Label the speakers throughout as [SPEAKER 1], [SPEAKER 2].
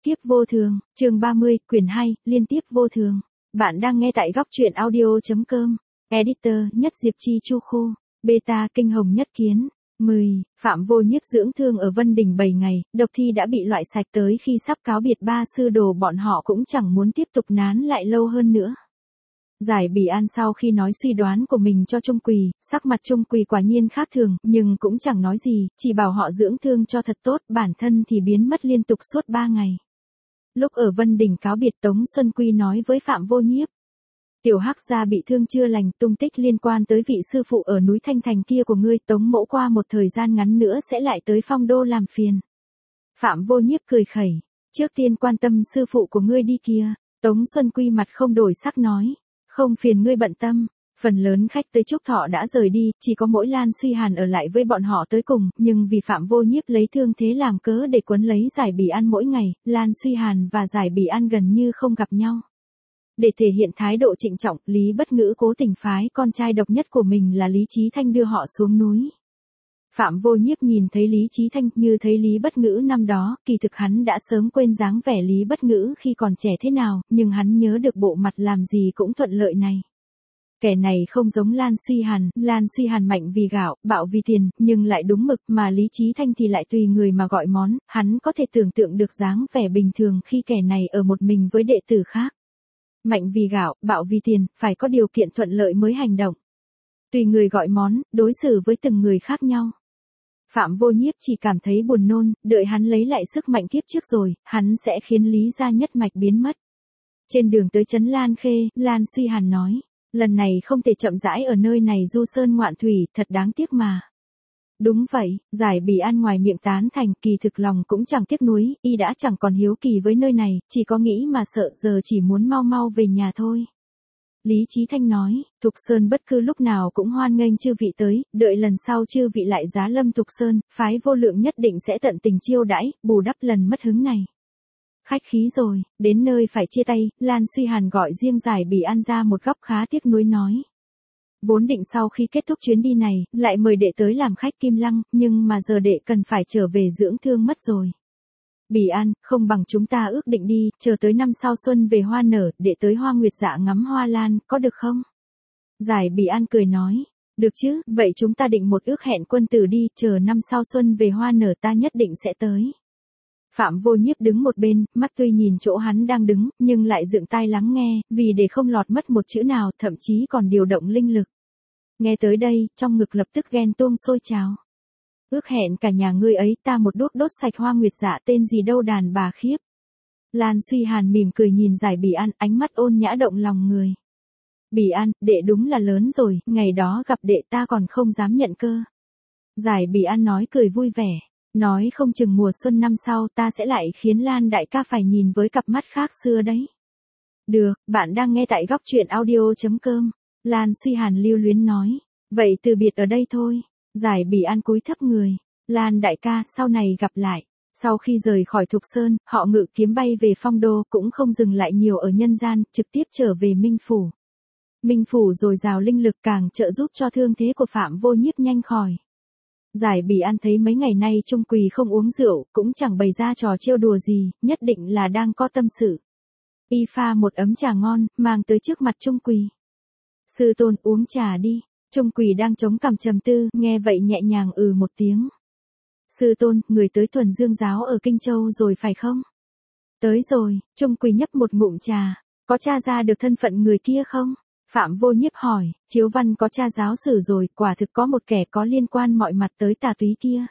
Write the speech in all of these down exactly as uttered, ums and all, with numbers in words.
[SPEAKER 1] tiếp vô thường, chương ba mươi, quyển hai, liên tiếp vô thường. Bạn đang nghe tại góc truyện audio.com. Editor, Nhất Diệp Chi Chu Khu. Beta, Kinh Hồng Nhất Kiến. mười. Phạm Vô Nhiếp dưỡng thương ở Vân Đình bảy ngày, độc thi đã bị loại sạch tới khi sắp cáo biệt ba sư đồ bọn họ cũng chẳng muốn tiếp tục nán lại lâu hơn nữa. Giải Bỉ An sau khi nói suy đoán của mình cho Trung Quỳ, sắc mặt Trung Quỳ quả nhiên khác thường, nhưng cũng chẳng nói gì, chỉ bảo họ dưỡng thương cho thật tốt, bản thân thì biến mất liên tục suốt ba ngày. Lúc ở Vân Đình cáo biệt, Tống Xuân Quy nói với Phạm Vô Nhiếp: Tiểu Hắc gia bị thương chưa lành, tung tích liên quan tới vị sư phụ ở núi Thanh Thành kia của ngươi, Tống mỗ qua một thời gian ngắn nữa sẽ lại tới Phong Đô làm phiền. Phạm Vô Nhiếp cười khẩy: Trước tiên quan tâm sư phụ của ngươi đi kia. Tống Xuân Quy mặt không đổi sắc nói: Không phiền ngươi bận tâm. Phần lớn khách tới Trúc Thọ đã rời đi, chỉ có mỗi Lan Suy Hàn ở lại với bọn họ tới cùng, nhưng vì Phạm Vô Nhiếp lấy thương thế làm cớ để quấn lấy Giải Bỉ An mỗi ngày, Lan Suy Hàn và Giải Bỉ An gần như không gặp nhau. Để thể hiện thái độ trịnh trọng, Lý Bất Ngữ cố tình phái con trai độc nhất của mình là Lý Chí Thanh đưa họ xuống núi. Phạm Vô Nhiếp nhìn thấy Lý Chí Thanh như thấy Lý Bất Ngữ năm đó, kỳ thực hắn đã sớm quên dáng vẻ Lý Bất Ngữ khi còn trẻ thế nào, nhưng hắn nhớ được bộ mặt làm gì cũng thuận lợi này. Kẻ này không giống Lan Suy Hàn, Lan Suy Hàn mạnh vì gạo, bạo vì tiền, nhưng lại đúng mực, mà Lý Chí Thanh thì lại tùy người mà gọi món, hắn có thể tưởng tượng được dáng vẻ bình thường khi kẻ này ở một mình với đệ tử khác. Mạnh vì gạo, bạo vì tiền, phải có điều kiện thuận lợi mới hành động. Tùy người gọi món, đối xử với từng người khác nhau. Phạm Vô Nhiếp chỉ cảm thấy buồn nôn, đợi hắn lấy lại sức mạnh kiếp trước rồi, hắn sẽ khiến Lý gia nhất mạch biến mất. Trên đường tới trấn Lan Khê, Lan Suy Hàn nói: Lần này không thể chậm rãi ở nơi này du sơn ngoạn thủy, thật đáng tiếc mà. Đúng vậy, Giải Bỉ An ngoài miệng tán thành, kỳ thực lòng cũng chẳng tiếc nuối, y đã chẳng còn hiếu kỳ với nơi này, chỉ có nghĩ mà sợ, giờ chỉ muốn mau mau về nhà thôi. Lý Chí Thanh nói: Thục Sơn bất cứ lúc nào cũng hoan nghênh chư vị tới, đợi lần sau chư vị lại giá lâm Thục Sơn, phái Vô Lượng nhất định sẽ tận tình chiêu đãi, bù đắp lần mất hứng này. Khách khí rồi, đến nơi phải chia tay, Lan Suy Hàn gọi riêng Giải Bỉ An ra một góc khá tiếc nuối nói: Vốn định sau khi kết thúc chuyến đi này, lại mời đệ tới làm khách Kim Lăng, nhưng mà giờ đệ cần phải trở về dưỡng thương mất rồi. Bỉ An, không bằng chúng ta ước định đi, chờ tới năm sau xuân về hoa nở, đệ tới Hoa Nguyệt Dạ ngắm hoa lan, có được không? Giải Bỉ An cười nói: Được chứ, vậy chúng ta định một ước hẹn quân tử đi, chờ năm sau xuân về hoa nở ta nhất định sẽ tới. Phạm Vô Nhiếp đứng một bên, mắt tuy nhìn chỗ hắn đang đứng, nhưng lại dựng tai lắng nghe, vì để không lọt mất một chữ nào, thậm chí còn điều động linh lực. Nghe tới đây, trong ngực lập tức ghen tuông sôi trào. Ước hẹn cả nhà ngươi ấy, ta một đốt đốt sạch Hoa Nguyệt Dạ tên gì đâu đàn bà khiếp. Lan Suy Hàn mỉm cười nhìn Giải Bỉ An, ánh mắt ôn nhã động lòng người. Bỉ An, đệ đúng là lớn rồi, ngày đó gặp đệ ta còn không dám nhận cơ. Giải Bỉ An nói cười vui vẻ. Nói không chừng mùa xuân năm sau ta sẽ lại khiến Lan đại ca phải nhìn với cặp mắt khác xưa đấy. Được, bạn đang nghe tại góc truyện audio.com. Lan Suy Hàn lưu luyến nói. Vậy từ biệt ở đây thôi. Giải Bỉ An cúi thấp người. Lan đại ca, sau này gặp lại. Sau khi rời khỏi Thục Sơn, họ ngự kiếm bay về Phong Đô, cũng không dừng lại nhiều ở nhân gian, trực tiếp trở về Minh Phủ. Minh Phủ dồi dào linh lực càng trợ giúp cho thương thế của Phạm Vô Nhiếp nhanh khỏi. Giải Bỉ An thấy mấy ngày nay Trung Quỳ không uống rượu, cũng chẳng bày ra trò trêu đùa gì, nhất định là đang có tâm sự. Y pha một ấm trà ngon, mang tới trước mặt Trung Quỳ. Sư tôn, uống trà đi. Trung Quỳ đang chống cằm trầm tư, nghe vậy nhẹ nhàng ừ một tiếng. Sư tôn, người tới Thuần Dương giáo ở Kinh Châu rồi phải không? Tới rồi, Trung Quỳ nhấp một ngụm trà. Có tra ra được thân phận người kia không? Phạm Vô Nhiếp hỏi. Chiếu văn có tra giáo sử rồi, quả thực có một kẻ có liên quan mọi mặt tới tà túy kia.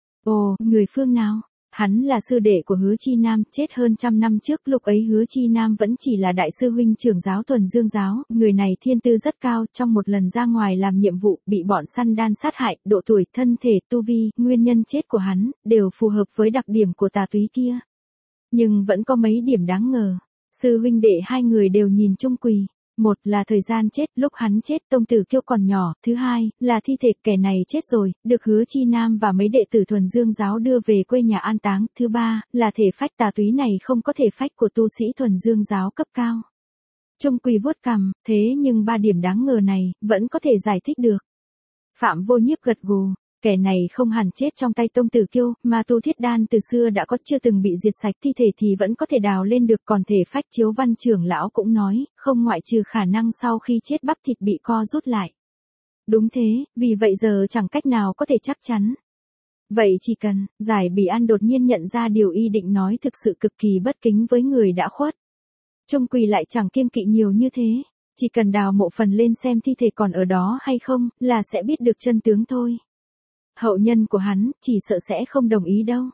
[SPEAKER 1] Ồ, người phương nào? Hắn là sư đệ của Hứa Chi Nam, chết hơn trăm năm trước, lúc ấy Hứa Chi Nam vẫn chỉ là đại sư huynh trưởng giáo Thuần Dương giáo, người này thiên tư rất cao, trong một lần ra ngoài làm nhiệm vụ, bị bọn săn đan sát hại, độ tuổi, thân thể, tu vi, nguyên nhân chết của hắn, đều phù hợp với đặc điểm của tà túy kia. Nhưng vẫn có mấy điểm đáng ngờ. Sư huynh đệ hai người đều nhìn Trung Quỳ. Một là thời gian chết, lúc hắn chết Tông Tử Kiêu còn nhỏ, thứ hai là thi thể kẻ này chết rồi, được Hứa Chi Nam và mấy đệ tử Thuần Dương giáo đưa về quê nhà an táng, thứ ba là thể phách tà túy này không có thể phách của tu sĩ Thuần Dương giáo cấp cao. Trung Quỳ vuốt cằm, thế nhưng ba điểm đáng ngờ này vẫn có thể giải thích được. Phạm Vô Nhiếp gật gù, Kẻ này không hẳn chết trong tay Tông Tử Kiêu, mà tu thiết đan từ xưa đã có, chưa từng bị diệt sạch thi thể thì vẫn có thể đào lên được, còn thể phách Chiếu Văn trưởng lão cũng nói, không ngoại trừ khả năng sau khi chết bắp thịt bị co rút lại. Đúng thế, vì vậy giờ chẳng cách nào có thể chắc chắn. Vậy chỉ cần, Giải Bỉ An đột nhiên nhận ra điều y định nói thực sự cực kỳ bất kính với người đã khuất. Trung Quỳ lại chẳng kiêng kỵ nhiều như thế, chỉ cần đào mộ phần lên xem thi thể còn ở đó hay không, là sẽ biết được chân tướng thôi. Hậu nhân của hắn, chỉ sợ sẽ không đồng ý đâu.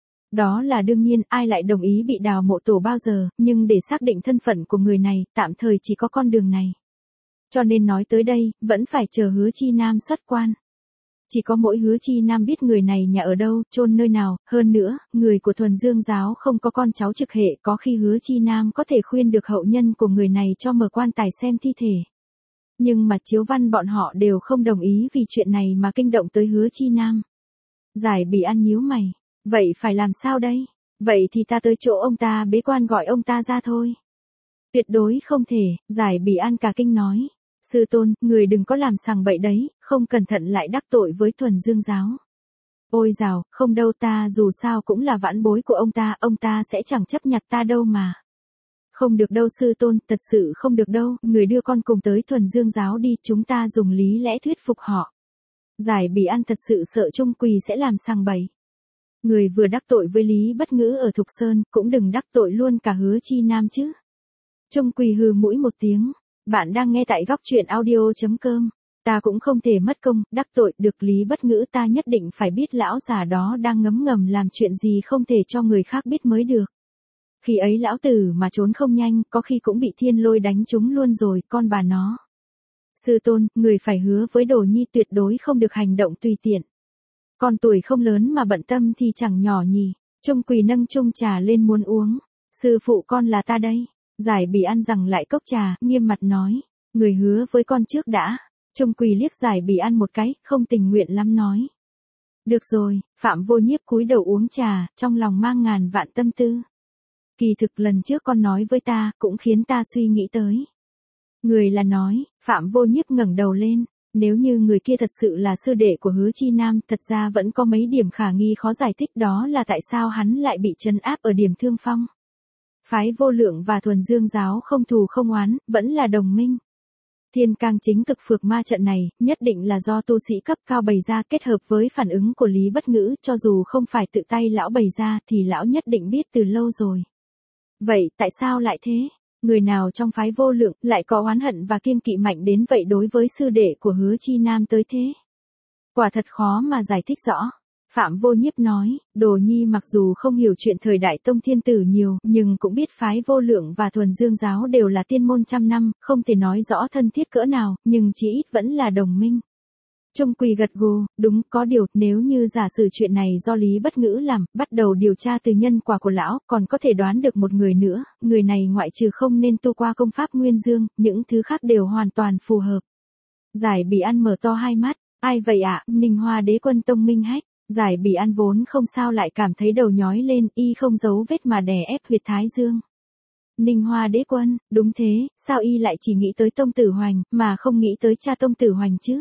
[SPEAKER 1] Đó là đương nhiên, ai lại đồng ý bị đào mộ tổ bao giờ, nhưng để xác định thân phận của người này, tạm thời chỉ có con đường này. Cho nên nói tới đây, vẫn phải chờ Hứa Chi Nam xuất quan. Chỉ có mỗi Hứa Chi Nam biết người này nhà ở đâu, chôn nơi nào, hơn nữa, người của Thuần Dương giáo không có con cháu trực hệ, có khi Hứa Chi Nam có thể khuyên được hậu nhân của người này cho mở quan tài xem thi thể. Nhưng mà Chiếu Văn bọn họ đều không đồng ý vì chuyện này mà kinh động tới Hứa Chi Nam. Giải Bỉ An nhíu mày, vậy phải làm sao đây? Vậy thì ta tới chỗ ông ta bế quan gọi ông ta ra thôi. Tuyệt đối không thể, Giải Bỉ An cả kinh nói. Sư tôn, người đừng có làm sằng bậy đấy, không cẩn thận lại đắc tội với Thuần Dương giáo. Ôi dào, không đâu, ta dù sao cũng là vãn bối của ông ta, ông ta sẽ chẳng chấp nhặt ta đâu mà. Không được đâu sư tôn, thật sự không được đâu, người đưa con cùng tới Thuần Dương giáo đi, chúng ta dùng lý lẽ thuyết phục họ. Giải Bỉ An thật sự sợ Trung Quỳ sẽ làm sằng bậy. Người vừa đắc tội với Lý Bất Ngữ ở Thục Sơn, cũng đừng đắc tội luôn cả Hứa Chi Nam chứ. Trung Quỳ hừ mũi một tiếng. Bạn đang nghe tại góc truyện audio chấm com. Ta cũng không thể mất công, đắc tội được Lý Bất Ngữ, ta nhất định phải biết lão già đó đang ngấm ngầm làm chuyện gì không thể cho người khác biết mới được. Khi ấy lão tử mà trốn không nhanh, có khi cũng bị thiên lôi đánh trúng luôn rồi, con bà nó. Sư tôn, người phải hứa với Đồ Nhi tuyệt đối không được hành động tùy tiện. Con tuổi không lớn mà bận tâm thì chẳng nhỏ nhỉ. Trung Quỳ nâng chung trà lên muốn uống. Sư phụ con là ta đây. Giải Bỉ An rằng lại cốc trà, nghiêm mặt nói. Người hứa với con trước đã. Trung Quỳ liếc Giải Bỉ An một cái, không tình nguyện lắm nói. Được rồi, Phạm Vô Nhiếp cúi đầu uống trà, trong lòng mang ngàn vạn tâm tư. Kỳ thực lần trước con nói với ta, cũng khiến ta suy nghĩ tới. Người là nói, Phạm Vô Nhiếp ngẩng đầu lên. Nếu như người kia thật sự là sư đệ của Hứa Chi Nam, thật ra vẫn có mấy điểm khả nghi khó giải thích, đó là tại sao hắn lại bị trấn áp ở điểm thương phong. Phái Vô Lượng và Thuần Dương giáo không thù không oán, vẫn là đồng minh. Thiên Cang chính cực phược ma trận này, nhất định là do tu sĩ cấp cao bày ra, kết hợp với phản ứng của Lý Bất Ngữ, cho dù không phải tự tay lão bày ra thì lão nhất định biết từ lâu rồi. Vậy tại sao lại thế? Người nào trong phái Vô Lượng lại có oán hận và kiêng kỵ mạnh đến vậy đối với sư đệ của Hứa Chi Nam tới thế? Quả thật khó mà giải thích rõ. Phạm Vô Nhiếp nói, Đồ Nhi mặc dù không hiểu chuyện thời đại Tông Thiên Tử nhiều, nhưng cũng biết phái Vô Lượng và Thuần Dương giáo đều là tiên môn trăm năm, không thể nói rõ thân thiết cỡ nào, nhưng chỉ ít vẫn là đồng minh. Trung Quỳ gật gù, đúng, có điều, nếu như giả sử chuyện này do Lý Bất Ngữ làm, bắt đầu điều tra từ nhân quả của lão, còn có thể đoán được một người nữa, người này ngoại trừ không nên tu qua công pháp Nguyên Dương, những thứ khác đều hoàn toàn phù hợp. Giải Bỉ An mở to hai mắt, ai vậy ạ? À? Ninh Hoa Đế Quân Tông Minh Hách. Giải Bỉ An vốn không sao lại cảm thấy đầu nhói lên, y không giấu vết mà đè ép huyệt thái dương. Ninh Hoa Đế Quân, đúng thế, sao y lại chỉ nghĩ tới Tông Tử Hoành, mà không nghĩ tới cha Tông Tử Hoành chứ?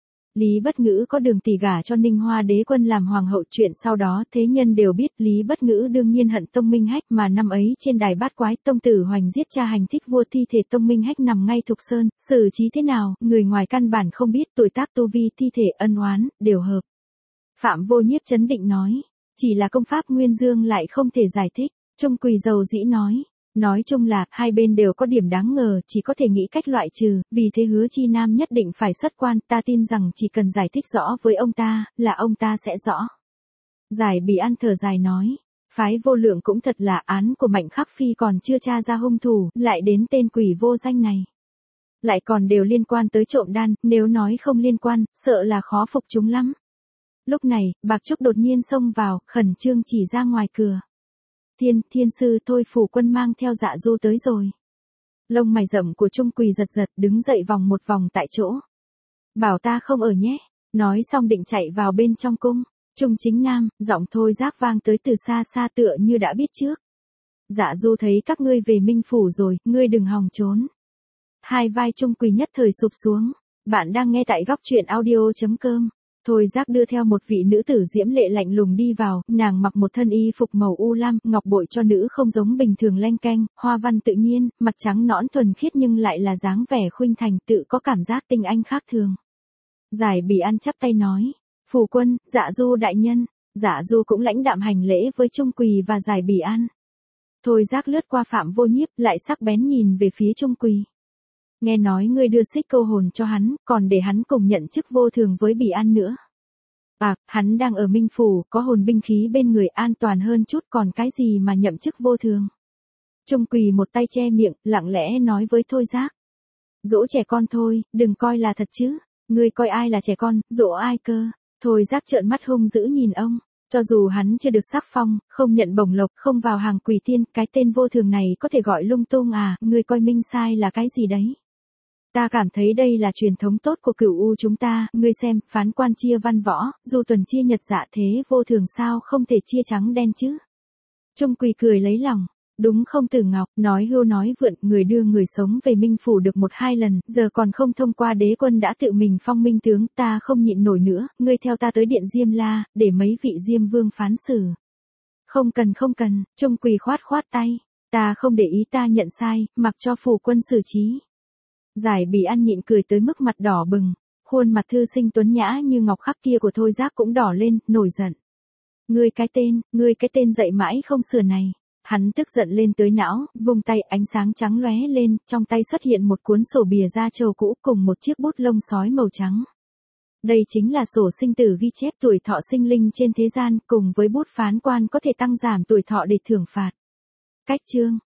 [SPEAKER 1] Lý Bất Ngữ có đường tỷ gả cho Ninh Hoa Đế Quân làm hoàng hậu, chuyện sau đó thế nhân đều biết. Lý Bất Ngữ đương nhiên hận Tông Minh Hách, mà năm ấy trên đài bát quái, Tông Tử Hoành giết cha hành thích vua, thi thể Tông Minh Hách nằm ngay Thục Sơn, xử trí thế nào, người ngoài căn bản không biết, tuổi tác tu vi, thi thể, ân oán, đều hợp. Phạm Vô Nhiếp chấn định nói, chỉ là công pháp Nguyên Dương lại không thể giải thích. Trung Quỳ dầu dĩ nói, nói chung là, hai bên đều có điểm đáng ngờ, chỉ có thể nghĩ cách loại trừ, vì thế Hứa Chi Nam nhất định phải xuất quan, ta tin rằng chỉ cần giải thích rõ với ông ta, là ông ta sẽ rõ. Giải Bỉ An thở dài nói, phái Vô Lượng cũng thật là, án của Mạnh Khắc Phi còn chưa tra ra hung thủ, lại đến tên quỷ vô danh này. Lại còn đều liên quan tới trộm đan, nếu nói không liên quan, sợ là khó phục chúng lắm. Lúc này, Bạc Trúc đột nhiên xông vào, khẩn trương chỉ ra ngoài cửa. Thiên, thiên sư, thôi phủ quân mang theo Dạ Du tới rồi. Lông mày rậm của Trung Quỳ giật giật, đứng dậy vòng một vòng tại chỗ. Bảo ta không ở nhé. Nói xong định chạy vào bên trong cung. Trung Chính Nam, giọng thôi giác vang tới từ xa xa tựa như đã biết trước. Dạ Du thấy các ngươi về Minh Phủ rồi, ngươi đừng hòng trốn. Hai vai Trung Quỳ nhất thời sụp xuống. Bạn đang nghe tại góc truyện audio chấm com. Thôi Giác đưa theo một vị nữ tử diễm lệ lạnh lùng đi vào, nàng mặc một thân y phục màu u lam, ngọc bội cho nữ không giống bình thường leng keng, hoa văn tự nhiên, mặt trắng nõn thuần khiết nhưng lại là dáng vẻ khuynh thành, tự có cảm giác tinh anh khác thường. Giải Bỉ An chắp tay nói, phủ quân, Dạ Du đại nhân. Dạ Du cũng lãnh đạm hành lễ với Trung Quỳ và Giải Bỉ An. Thôi Giác lướt qua Phạm Vô Nhiếp, lại sắc bén nhìn về phía Trung Quỳ. Nghe nói ngươi đưa xích câu hồn cho hắn, còn để hắn cùng nhận chức vô thường với Bỉ An nữa. À, hắn đang ở Minh Phủ, có hồn binh khí bên người, an toàn hơn chút, còn cái gì mà nhậm chức vô thường. Trung Quỳ một tay che miệng, lặng lẽ nói với Thôi Giác. Dỗ trẻ con thôi, đừng coi là thật chứ. Ngươi coi ai là trẻ con, dỗ ai cơ. Thôi Giác trợn mắt hung dữ nhìn ông. Cho dù hắn chưa được sắc phong, không nhận bổng lộc, không vào hàng quỷ tiên, cái tên vô thường này có thể gọi lung tung à, ngươi coi Minh sai là cái gì đấy. Ta cảm thấy đây là truyền thống tốt của Cửu U chúng ta, ngươi xem, phán quan chia văn võ, Du tuần chia nhật dạ, thế vô thường sao không thể chia trắng đen chứ. Trung Quỳ cười lấy lòng, đúng không Tử Ngọc, nói hưu nói vượn, người đưa người sống về Minh Phủ được một hai lần, giờ còn không thông qua đế quân đã tự mình phong minh tướng, ta không nhịn nổi nữa, ngươi theo ta tới điện Diêm La, để mấy vị Diêm Vương phán xử. Không cần không cần, Trung Quỳ khoát khoát tay, ta không để ý, ta nhận sai, mặc cho phủ quân xử trí. Giải Bỉ An nhịn cười tới mức mặt đỏ bừng, khuôn mặt thư sinh tuấn nhã như ngọc khắc kia của Thôi Giác cũng đỏ lên, nổi giận. Ngươi cái tên, ngươi cái tên dậy mãi không sửa này. Hắn tức giận lên tới não, vung tay, ánh sáng trắng lóe lên, trong tay xuất hiện một cuốn sổ bìa da trâu cũ cùng một chiếc bút lông sói màu trắng. Đây chính là sổ sinh tử ghi chép tuổi thọ sinh linh trên thế gian, cùng với bút phán quan có thể tăng giảm tuổi thọ để thưởng phạt. Cách chương